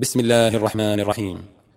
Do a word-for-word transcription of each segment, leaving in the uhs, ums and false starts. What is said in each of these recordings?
بسم الله الرحمن الرحيم.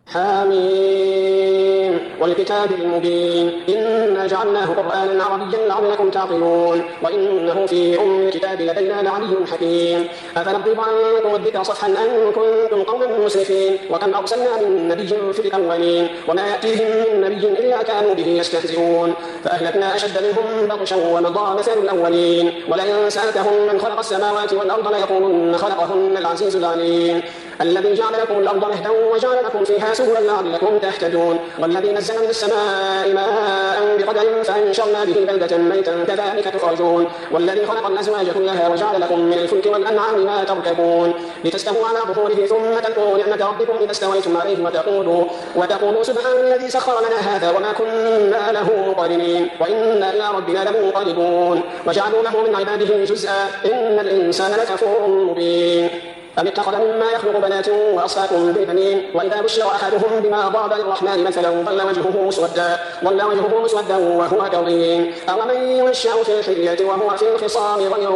حاميم والكتاب المبين إنا جعلناه قرآنا عربيا لعلكم تعقلون وإنه في أم الكتاب لدينا لعلي حكيم أفنضرب عنكم الذكر صفحا أن كنتم قوما مسرفين وكم أرسلنا من نبي في الأولين وما يأتيهم من نبي إلا كانوا به يستهزئون فأهلكنا أشد منهم بطشا ومضى مثل الأولين ولئن سألتهم من خلق السماوات والأرض ليقولن خلقهن العزيز العليم الذي جعل لكم الأرض مهدا وجعل لكم فيها سبلا لعلكم تهتدون والذي نزل من السماء ماء بقدر فأنشرنا به بلدة ميتا كذلك تخرجون والذي خلق الأزواج كلها وجعل لكم من الفلك والأنعام ما تركبون لتستووا على ظهوره ثم تذكروا نعمة ربكم إذا استويتم عليه وتقولوا وتقولوا سبحان الذي سخر لنا هذا وما كنا له مقرنين وإنا إلى ربنا لمنقلبون وجعلوا له من عباده جزءا إن الإنسان لكفور مبين أم اتخذ مما يخلق بنات وأصفاكم بالبنين وإذا بشر أحدهم بما ضرب للرحمن مثلا ظل وجهه مسودا ظل وجهه مسودا وهو كظيم أومن ينشأ في الحلية وهو في الخصام غير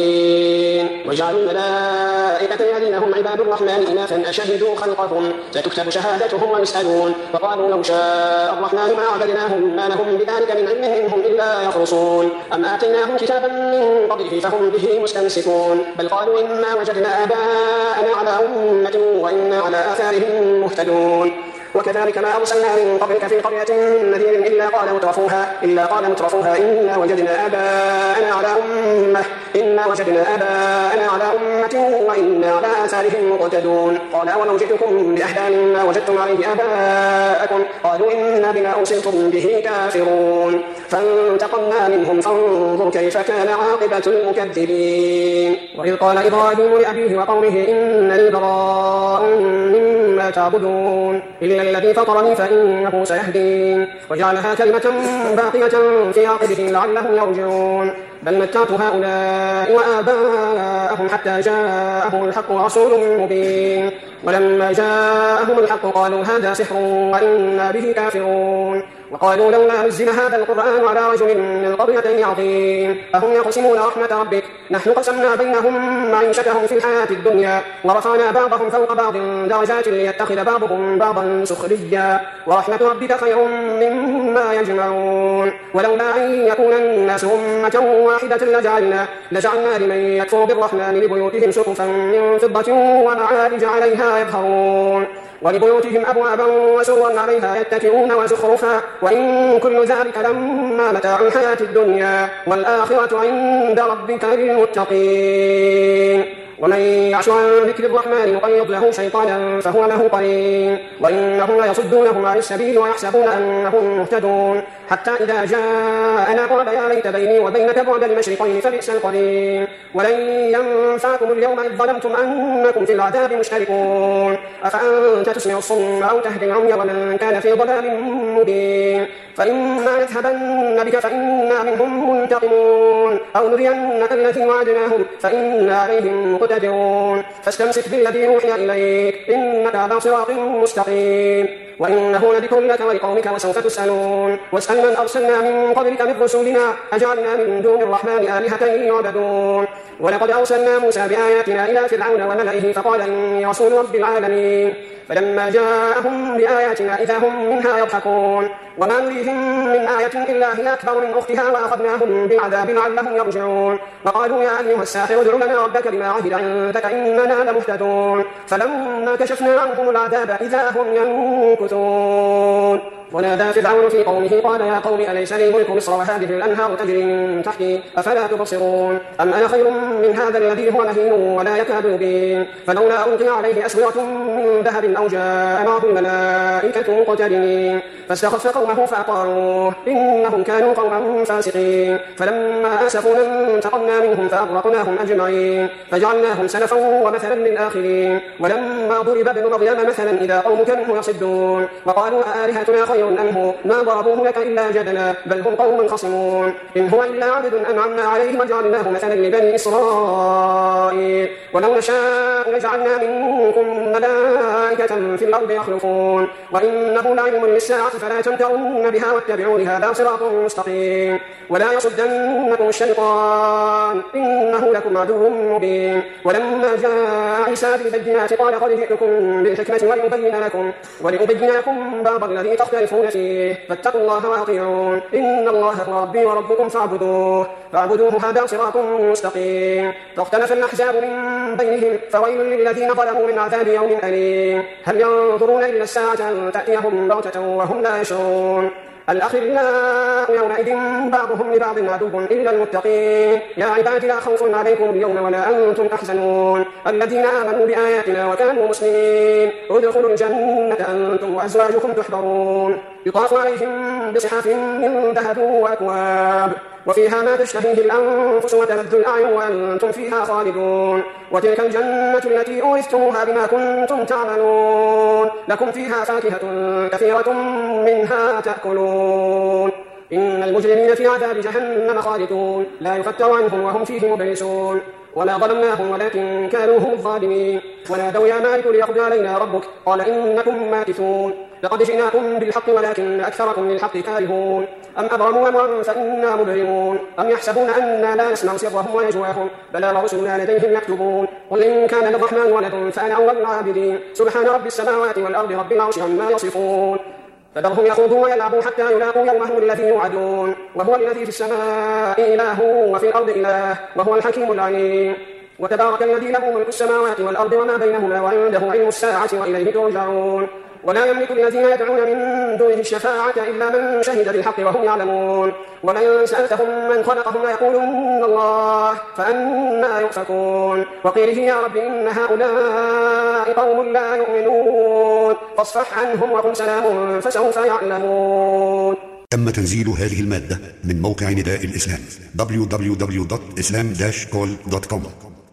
مبين وجعلوا الملائكة الذين هم عباد الرحمن إناثا أشهدوا خلقهم ستكتب شهادتهم ويسألون وقالوا لو شاء الرحمن ما عبدناهم ما لهم بذلك من علم هم إلا يخرصون أم آتيناهم كتابا من قبله فهم به مستمسكون بل قالوا إنا وجدنا آباءنا أنا على أمة وإنا على آثارهم مهتدون وكذلك ما أرسلنا من قبلك في قرية من نذير إلا قال مترفوها إلا قال مترفوها إنا وجدنا آباءنا على أمة إنا وجدنا آباءنا على أمة وإنا على آثارهم مقتدون قال ولو جئتكم بأهدى مما وجدتم عليه آباءكم قالوا إنا بما أرسلتم به كافرون فانتقمنا منهم فانظر كيف كان عاقبة المكذبين وإذ قال إبراهيم لأبيه وقومه إنني براء مما تعبدون إلا الذي فطرني فإنه سيهدين وجعلها كلمة باقية في عقبه لعلهم يرجعون بل متعت هؤلاء وآباءهم حتى جاءهم الحق ورسول مبين ولما جاءهم الحق قالوا هذا سحر وإنا به كافرون وقالوا لولا نزل هذا القرآن على رجل من القريتين عظيم أهم يقسمون رحمة ربك نحن قسمنا بينهم معيشتهم في الحياة الدنيا ورفعنا بعضهم فوق بعض درجات ليتخذ بعضهم بعضا سخريا ورحمة ربك خير مما يجمعون ولولا أن يكون الناس أمة واحدة لجعلنا, لجعلنا لمن يكفر بالرحمن لبيوتهم سقفا من فضة ومعارج عليها يظهرون ولبيوتهم أبوابا وسرا عليها يتكئون وزخرفا وإن كل ذلك لما متاع الحياة الدنيا والآخرة عند ربك للمتقين ومن يعش عن ذكر الرحمن يقيض له شيطانا فهو له قرين وإنهم ليصدونهم عن السبيل ويحسبون أنهم مهتدون حتى إذا جاءنا قال يا ليت بيني وبينك بعد المشرقين فبئس القرين ولن ينفعكم اليوم إذ ظلمتم أنكم في العذاب مشتركون أفأنت تسمع الصم أو تهدي العمي ومن كان في ضلال مبين فإما يذهبن بك فإنا منهم منتقمون أو نرينك التي وعدناهم فإنا عليهم مقتدرون فاستمسك بالذي أوحي إليك إنك على صراط مستقيم وإنه لذكر لك ولقومك وسوف تسألون واسأل من أرسلنا من قبلك من رسلنا أجعلنا من دون الرحمن آلهة يعبدون ولقد أرسلنا موسى بآياتنا إلى فرعون وملئه فقال إني رسول رب العالمين فلما جاءهم بآياتنا إذا هم منها يضحكون وما نريهم من آية إلا هي أكبر من أختها وأخذناهم بالعذاب لعلهم يرجعون وقالوا يا أيها الساحر ادع لنا ربك بما عهد عندك إننا لمهتدون فلما كشفنا عنهم العذاب إذا هم ينكثون ونادى فرعون في قومه قال يا قوم أليس لي ملك مصر وهذه الأنهار تجري من تحتي أفلا تبصرون أم أنا خير من هذا الذي هو مهين ولا يكاد يبين فلولا ألقي عليه أسورة من ذهب أو جاء معه الملائكة مقترنين فاستخف قومه فأطاعوه إنهم كانوا قوما فاسقين فلما آسفونا انتقمنا منهم فأغرقناهم أجمعين فجعلناهم سلفا ومثلا للآخرين ولما ضرب ابن مريم مثلا إذا قومك منه يصدون وقالوا آلهتنا خير أم ما ضربوه لك إلا جدلا بل هم قوم خصمون إن هو إلا عبد أنعمنا عليه وجعلناه مثلا لبني إسرائيل ولو نشاء لجعلنا منكم ملائكة وملائكة في الأرض يخلفون وإنه لعلم للساعة فلا تمترن بها واتبعون هذا صراط مستقيم ولا يصدنكم الشيطان إنه لكم عدو مبين ولما جاء عيسى بالبينات قال قد جئتكم بالحكمة ولأبين لكم ولأبين لكم بعض الذي تختلفون فيه فاتقوا الله وأطيعون إن الله هو ربي وربكم فاعبدوه فاعبدوه هذا صراط مستقيم فاختلف الأحزاب من بينهم فويل للذين ظلموا من عذاب يوم أليم هل ينظرون إلا الساعة أن تأتيهم بغتة وهم لا يشعرون الأخلاء يومئذ بعضهم لبعض عدو إلا المتقين يا عباد لا خوف عليكم اليوم ولا أنتم تحزنون الذين آمنوا بآياتنا وكانوا مسلمين ادخلوا الجنة أنتم وأزواجكم تحبرون يطاف عليهم بصحاف من ذهب وأكواب وفيها ما تشتهيه الأنفس وتلذ الأعين وأنتم فيها خالدون وتلك الجنة التي أورثتموها بما كنتم تعملون لكم فيها فاكهة كثيرة منها تأكلون إن المجرمين في عذاب جهنم خالدون لا يفتر عنهم وهم فيه مبلسون وما ظلمناهم ولكن كانوا هم الظالمين ونادوا يا مالك ليقضي علينا ربك قال إنكم ماكثون لقد جئناكم بالحق ولكن أكثركم للحق كارهون أم أبرموا أمرا فإنا مبرمون أم يحسبون أنا لا نسمع سرهم ونجواهم بلى ورسلنا لديهم يكتبون قل إن كان للرحمن ولد فأنا أول العابدين سبحان رب السماوات والأرض رب العرش عما يصفون فذرهم يخوضوا ويلعبوا حتى يلاقوا يومهم الذي يوعدون وهو الذي في السماء إله وفي الأرض إله وهو الحكيم العليم وتبارك الذي له ملك السماوات والأرض وما بينهما وعنده علم الساعة وإليه ترجعون ولا يملك الذين يدعون من دونه الشفاعة إلا من شهد بالحق وهم يعلمون ولئن سألتهم من خلقهم ليقولن الله فأنى يؤفكون وقيله يا رب إن هؤلاء قوم لا يؤمنون فاصفح عنهم وقل سلام فسوف يعلمون. تم تنزيل هذه المادة من موقع نداء الإسلام دبليو دبليو دبليو دوت إسلام داش كول دوت كوم.